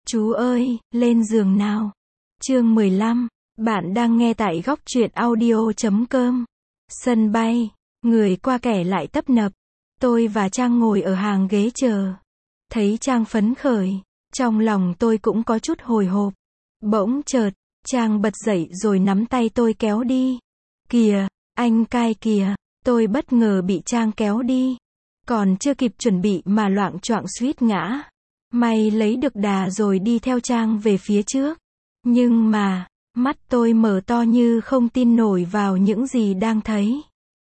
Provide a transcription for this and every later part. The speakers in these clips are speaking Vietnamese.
Chú ơi, lên giường nào. Chương 15. Bạn đang nghe tại góc truyện audio.com. Sân bay, người qua kẻ lại tấp nập. Tôi và Trang ngồi ở hàng ghế chờ. Thấy Trang phấn khởi, trong lòng tôi cũng có chút hồi hộp. Bỗng chợt, Trang bật dậy rồi nắm tay tôi kéo đi. Kìa, anh cai kìa. Tôi bất ngờ bị Trang kéo đi. Còn chưa kịp chuẩn bị mà loạng choạng suýt ngã. May lấy được đà rồi đi theo Trang về phía trước. Nhưng mà, mắt tôi mở to như không tin nổi vào những gì đang thấy.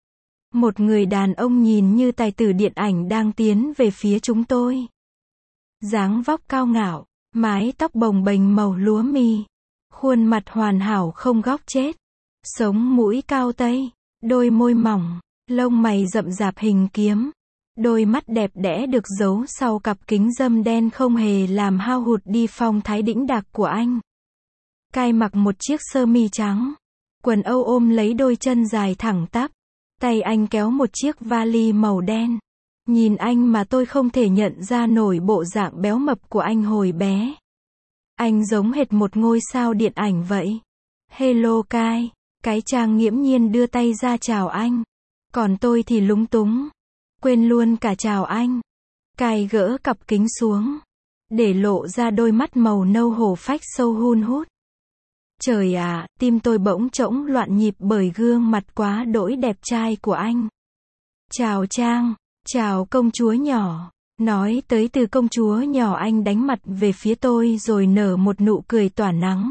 Một người đàn ông nhìn như tài tử điện ảnh đang tiến về phía chúng tôi. Dáng vóc cao ngạo, mái tóc bồng bềnh màu lúa mì, khuôn mặt hoàn hảo không góc chết, sống mũi cao tây, đôi môi mỏng, lông mày rậm rạp hình kiếm. Đôi mắt đẹp đẽ được giấu sau cặp kính râm đen không hề làm hao hụt đi phong thái đĩnh đạc của anh. Cai mặc một chiếc sơ mi trắng, quần âu ôm lấy đôi chân dài thẳng tắp, tay anh kéo một chiếc vali màu đen. Nhìn anh mà tôi không thể nhận ra nổi bộ dạng béo mập của anh hồi bé. Anh giống hệt một ngôi sao điện ảnh vậy. Hello Cai, cái Trang nghiễm nhiên đưa tay ra chào anh. Còn tôi thì lúng túng. Quên luôn cả chào anh. Cai gỡ cặp kính xuống, để lộ ra đôi mắt màu nâu hổ phách sâu hun hút. Trời ạ, tim tôi bỗng trỗng loạn nhịp bởi gương mặt quá đỗi đẹp trai của anh. Chào Trang, chào công chúa nhỏ. Nói tới từ công chúa nhỏ anh đánh mặt về phía tôi rồi nở một nụ cười tỏa nắng.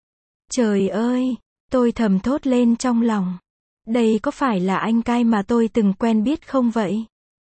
Trời ơi, tôi thầm thốt lên trong lòng. Đây có phải là anh Cai mà tôi từng quen biết không vậy?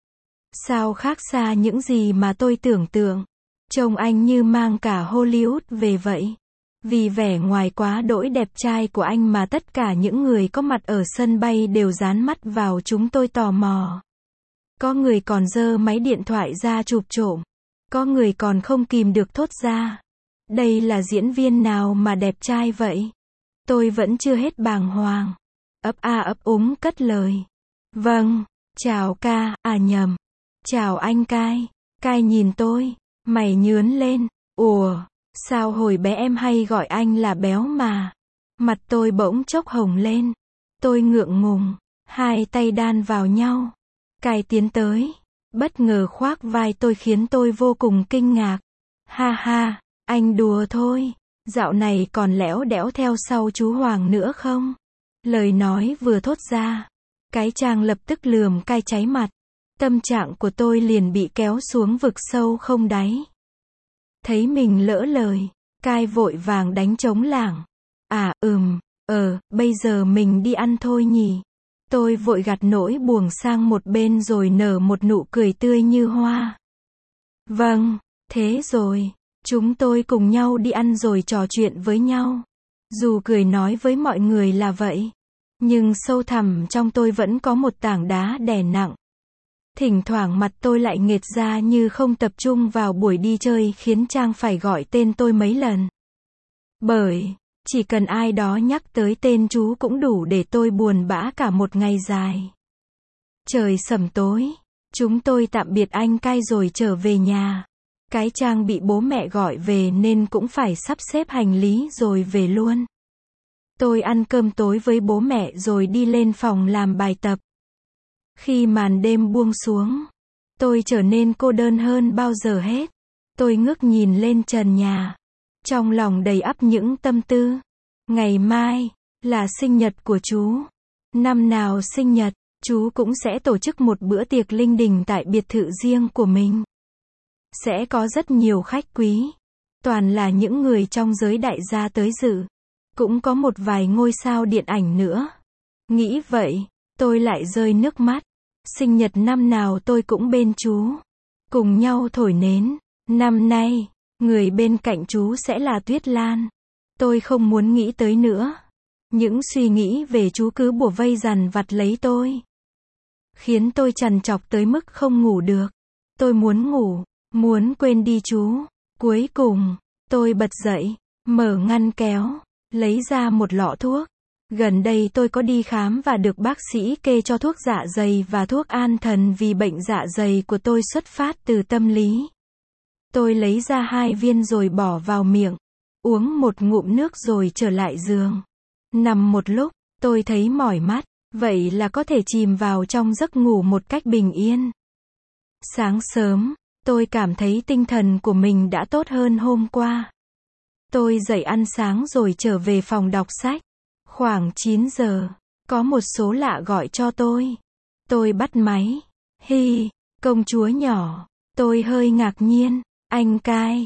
Sao khác xa những gì mà tôi tưởng tượng. Trông anh như mang cả Hollywood về vậy. Vì vẻ ngoài quá đỗi đẹp trai của anh mà tất cả những người có mặt ở sân bay đều dán mắt vào chúng tôi tò mò. Có người còn giơ máy điện thoại ra chụp trộm. Có người còn không kìm được thốt ra. Đây là diễn viên nào mà đẹp trai vậy? Tôi vẫn chưa hết bàng hoàng. Ấp a ấp úng cất lời. Vâng, chào ca, à nhầm. Chào anh Cai. Cai nhìn tôi, mày nhướn lên. Ủa, sao hồi bé em hay gọi anh là béo mà. Mặt tôi bỗng chốc hồng lên. Tôi ngượng ngùng, hai tay đan vào nhau. Cai tiến tới, bất ngờ khoác vai tôi khiến tôi vô cùng kinh ngạc. Ha ha, anh đùa thôi. Dạo này còn lẽo đẽo theo sau chú Hoàng nữa không? Lời nói vừa thốt ra, cái Trang lập tức lườm Cai cháy mặt. Tâm trạng của tôi liền bị kéo xuống vực sâu không đáy. Thấy mình lỡ lời, Cai vội vàng đánh trống lảng. À, bây giờ mình đi ăn thôi nhỉ. Tôi vội gạt nỗi buồn sang một bên rồi nở một nụ cười tươi như hoa. Vâng, thế rồi, chúng tôi cùng nhau đi ăn rồi trò chuyện với nhau. Dù cười nói với mọi người là vậy, nhưng sâu thẳm trong tôi vẫn có một tảng đá đè nặng. Thỉnh thoảng mặt tôi lại nghệt ra như không tập trung vào buổi đi chơi khiến Trang phải gọi tên tôi mấy lần. Bởi, chỉ cần ai đó nhắc tới tên chú cũng đủ để tôi buồn bã cả một ngày dài. Trời sẩm tối, chúng tôi tạm biệt anh Cai rồi trở về nhà. Cái Trang bị bố mẹ gọi về nên cũng phải sắp xếp hành lý rồi về luôn. Tôi ăn cơm tối với bố mẹ rồi đi lên phòng làm bài tập. Khi màn đêm buông xuống, tôi trở nên cô đơn hơn bao giờ hết. Tôi ngước nhìn lên trần nhà, trong lòng đầy ắp những tâm tư. Ngày mai là sinh nhật của chú. Năm nào sinh nhật, chú cũng sẽ tổ chức một bữa tiệc linh đình tại biệt thự riêng của mình. Sẽ có rất nhiều khách quý, toàn là những người trong giới đại gia tới dự. Cũng có một vài ngôi sao điện ảnh nữa. Nghĩ vậy, tôi lại rơi nước mắt. Sinh nhật năm nào tôi cũng bên chú, cùng nhau thổi nến. Năm nay, người bên cạnh chú sẽ là Tuyết Lan. Tôi không muốn nghĩ tới nữa. Những suy nghĩ về chú cứ bủa vây dằn vặt lấy tôi, khiến tôi trằn trọc tới mức không ngủ được. Tôi muốn ngủ, muốn quên đi chú. Cuối cùng, tôi bật dậy, mở ngăn kéo, lấy ra một lọ thuốc. Gần đây tôi có đi khám và được bác sĩ kê cho thuốc dạ dày và thuốc an thần vì bệnh dạ dày của tôi xuất phát từ tâm lý. Tôi lấy ra 2 viên rồi bỏ vào miệng. Uống một ngụm nước rồi trở lại giường. Nằm một lúc, tôi thấy mỏi mắt. Vậy là có thể chìm vào trong giấc ngủ một cách bình yên. Sáng sớm, tôi cảm thấy tinh thần của mình đã tốt hơn hôm qua. Tôi dậy ăn sáng rồi trở về phòng đọc sách. Khoảng 9 giờ, có một số lạ gọi cho tôi. Tôi bắt máy. Hi, công chúa nhỏ. Tôi hơi ngạc nhiên. Anh Cai.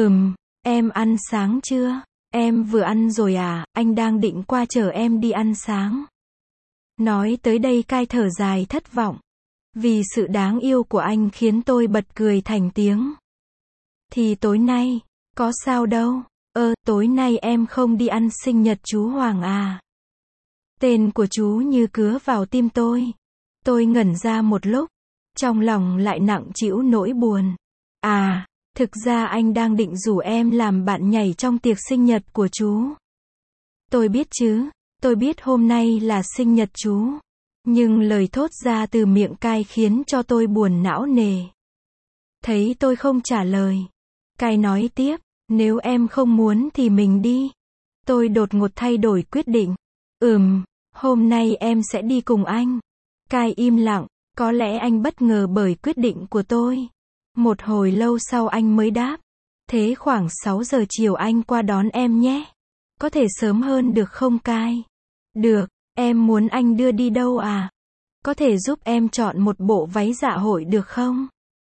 Em ăn sáng chưa? Em vừa ăn rồi à, anh đang định qua chở em đi ăn sáng. Nói tới đây Cai thở dài thất vọng. Vì sự đáng yêu của anh khiến tôi bật cười thành tiếng. Thì tối nay, có sao đâu. Tối nay em không đi ăn sinh nhật chú Hoàng à? Tên của chú như cứa vào tim tôi. Tôi ngẩn ra một lúc. Trong lòng lại nặng trĩu nỗi buồn. À, thực ra anh đang định rủ em làm bạn nhảy trong tiệc sinh nhật của chú. Tôi biết chứ, tôi biết hôm nay là sinh nhật chú. Nhưng lời thốt ra từ miệng Cai khiến cho tôi buồn não nề. Thấy tôi không trả lời. Cai nói tiếp, nếu em không muốn thì mình đi. Tôi đột ngột thay đổi quyết định. Hôm nay em sẽ đi cùng anh. Cai im lặng, có lẽ anh bất ngờ bởi quyết định của tôi. Một hồi lâu sau anh mới đáp. Thế khoảng 6 giờ chiều anh qua đón em nhé. Có thể sớm hơn được không Cai? Được, em muốn anh đưa đi đâu à? Có thể giúp em chọn một bộ váy dạ hội được không?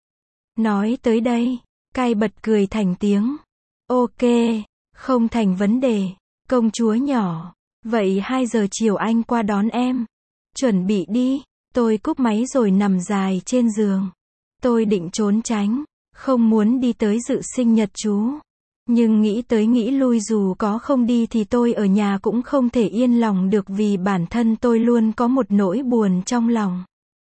Nói tới đây, Cai bật cười thành tiếng. Ok, không thành vấn đề, công chúa nhỏ. Vậy 2 giờ chiều anh qua đón em. Chuẩn bị đi. Tôi cúp máy rồi nằm dài trên giường. Tôi định trốn tránh, không muốn đi tới dự sinh nhật chú. Nhưng nghĩ tới nghĩ lui dù có không đi thì tôi ở nhà cũng không thể yên lòng được vì bản thân tôi luôn có một nỗi buồn trong lòng.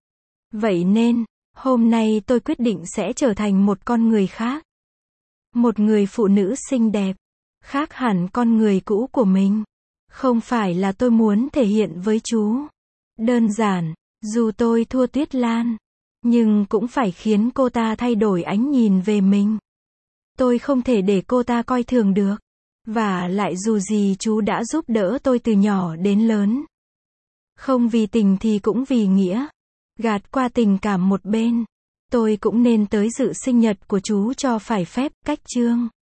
Vậy nên, hôm nay tôi quyết định sẽ trở thành một con người khác. Một người phụ nữ xinh đẹp, khác hẳn con người cũ của mình. Không phải là tôi muốn thể hiện với chú. Đơn giản, dù tôi thua Tuyết Lan, nhưng cũng phải khiến cô ta thay đổi ánh nhìn về mình. Tôi không thể để cô ta coi thường được. Và lại dù gì chú đã giúp đỡ tôi từ nhỏ đến lớn. Không vì tình thì cũng vì nghĩa. Gạt qua tình cảm một bên. Tôi cũng nên tới dự sinh nhật của chú cho phải phép, cách chương.